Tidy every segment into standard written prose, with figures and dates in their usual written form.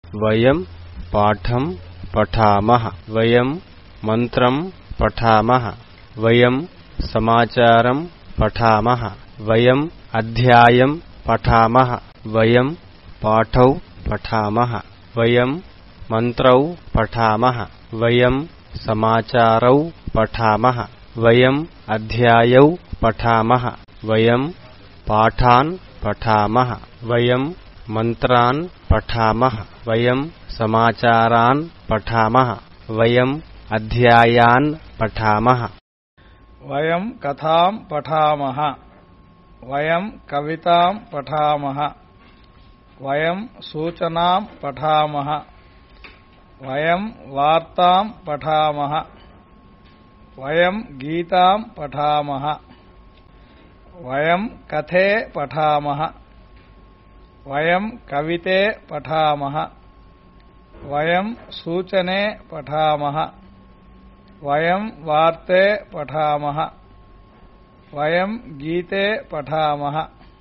वयं पाठं पठामः वयं मंत्रं पठामः वयं समाचारं पठामः वयं अध्यायं पठामः वयं पाठौ पठामः वयं मंत्रौ पठामः वयं समाचारौ पठामः वयं अध्यायौ पठामः वयं पाठान् पठामः वयं मंत्रान् पठामः वयं समाचारान् पठामः वयं अध्यायान् पठामः वयं कथां पठामः वयं कवितां पठामः वयं सूचनां पठामः वयं वार्तां पठामः वयं गीतां पठामः वयं कथे पठामः वयं कविते पठामः वयं सूचने पठामः वयं वार्ते पठामः वयं गीते पठामः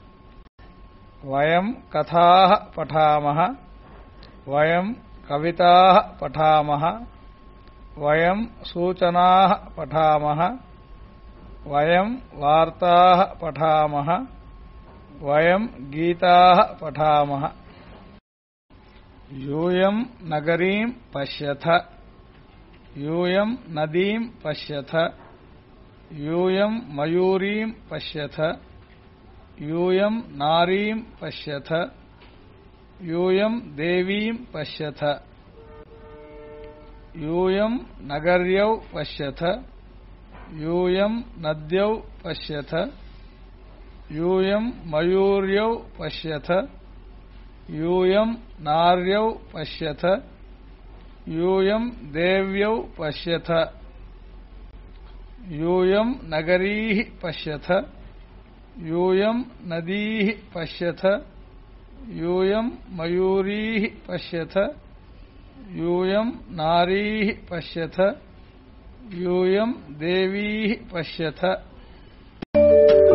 वयं कथाः पठामः वयं कविताः पठामः वयं सूचनाः पठामः वयं वार्ताः पठामः वयं गीताः पठामः यूयं नगरीं पश्यथ यूयं नदीं पश्यथ यूयं मयूरीं पश्यथ यूयं नारीं पश्यथ यूयं देवीं पश्यथ यूयं नगर्यौ पश्यथ यूयं नद्यौ पश्यथ यूयं मयूर्यौ पश्यथ यूयं नार्यौ पश्यथ यूयं देव्यौ पश्यथ यूयं नगरीः पश्यथ यूयं नदीः पश्यथ यूयं मयूरीः पश्यथ यूयं नारीः पश्यथ यूयं देवीः पश्यथ